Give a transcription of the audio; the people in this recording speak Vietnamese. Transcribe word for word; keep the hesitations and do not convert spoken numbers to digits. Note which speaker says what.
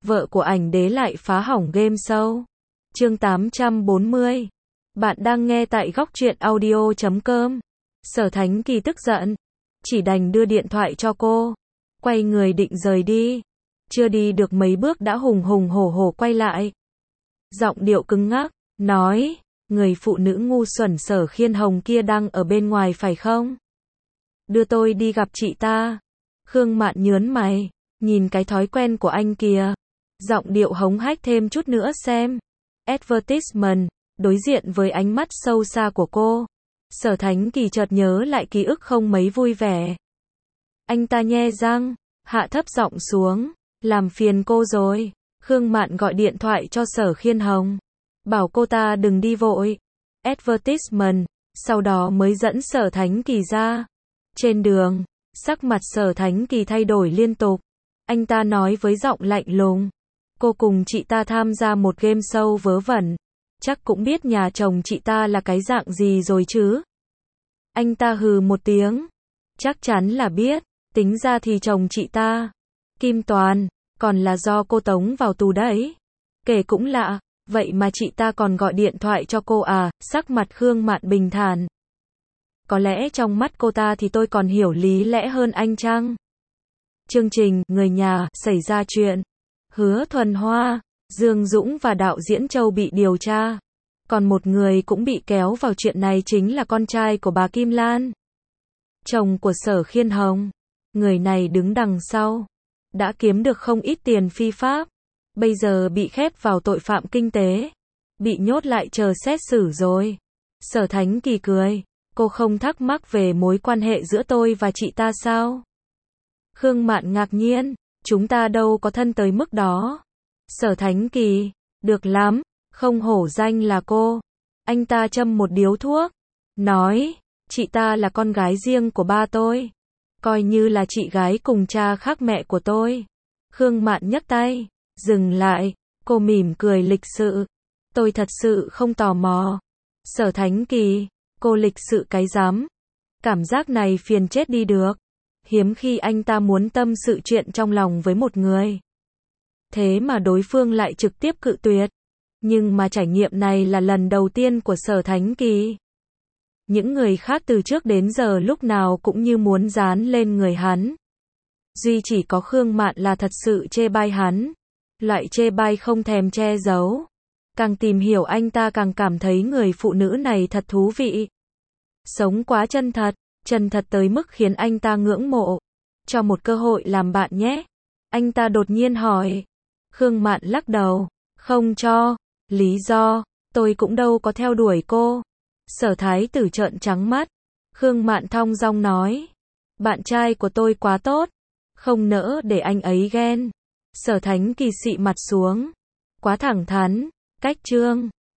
Speaker 1: vợ của ảnh đế lại phá hỏng game show. Chương tám trăm bốn mươi. Bạn đang nghe tại góc truyện audio chấm com. Sở Thánh Kỳ tức giận, chỉ đành đưa điện thoại cho cô, quay người định rời đi. Chưa đi được mấy bước đã hùng hùng hổ hổ quay lại. Giọng điệu cứng ngắc, nói, người phụ nữ ngu xuẩn Sở Khiên Hồng kia đang ở bên ngoài phải không? Đưa tôi đi gặp chị ta. Khương Mạn nhớn mày, nhìn cái thói quen của anh kìa. Giọng điệu hống hách thêm chút nữa xem. Advertisement, đối diện với ánh mắt sâu xa của cô. Sở Thánh Kỳ chợt nhớ lại ký ức không mấy vui vẻ. Anh ta nhe răng, hạ thấp giọng xuống, làm phiền cô rồi. Khương Mạn gọi điện thoại cho Sở Khiên Hồng, bảo cô ta đừng đi vội. Advertisement, sau đó mới dẫn Sở Thánh Kỳ ra. Trên đường, sắc mặt Sở Thánh Kỳ thay đổi liên tục. Anh ta nói với giọng lạnh lùng, cô cùng chị ta tham gia một game show vớ vẩn, chắc cũng biết nhà chồng chị ta là cái dạng gì rồi chứ. Anh ta hừ một tiếng, chắc chắn là biết, tính ra thì chồng chị ta, Kim Toàn, còn là do cô tống vào tù đấy. Kể cũng lạ, vậy mà chị ta còn gọi điện thoại cho cô à? Sắc mặt Khương Mạn bình thản. Có lẽ trong mắt cô ta thì tôi còn hiểu lý lẽ hơn anh chăng? Chương trình Người Nhà xảy ra chuyện. Hứa Thuần Hoa, Dương Dũng và đạo diễn Châu bị điều tra. Còn một người cũng bị kéo vào chuyện này chính là con trai của bà Kim Lan, chồng của Sở Khiên Hồng. Người này đứng đằng sau, đã kiếm được không ít tiền phi pháp, bây giờ bị khép vào tội phạm kinh tế, bị nhốt lại chờ xét xử rồi. Sở Thánh Kỳ cười, cô không thắc mắc về mối quan hệ giữa tôi và chị ta sao? Khương Mạn ngạc nhiên, chúng ta đâu có thân tới mức đó. Sở Thánh Kỳ, được lắm, không hổ danh là cô. Anh ta châm một điếu thuốc, nói, chị ta là con gái riêng của ba tôi, coi như là chị gái cùng cha khác mẹ của tôi. Khương Mạn nhấc tay, dừng lại, cô mỉm cười lịch sự. Tôi thật sự không tò mò. Sở Thánh Kỳ, cô lịch sự cái rắm. Cảm giác này phiền chết đi được. Hiếm khi anh ta muốn tâm sự chuyện trong lòng với một người, thế mà đối phương lại trực tiếp cự tuyệt. Nhưng mà trải nghiệm này là lần đầu tiên của Sở Thánh Kỳ. Những người khác từ trước đến giờ lúc nào cũng như muốn dán lên người hắn. Duy chỉ có Khương Mạn là thật sự chê bai hắn. Loại chê bai không thèm che giấu. Càng tìm hiểu anh ta càng cảm thấy người phụ nữ này thật thú vị. Sống quá chân thật, chân thật tới mức khiến anh ta ngưỡng mộ. Cho một cơ hội làm bạn nhé. Anh ta đột nhiên hỏi. Khương Mạn lắc đầu, không cho. Lý do, tôi cũng đâu có theo đuổi cô. Sở Thái Tử trợn trắng mắt. Khương Mạn thong dong nói, bạn trai của tôi quá tốt, không nỡ để anh ấy ghen. Sở Thánh Kỳ xị mặt xuống, quá thẳng thắn, cách trương.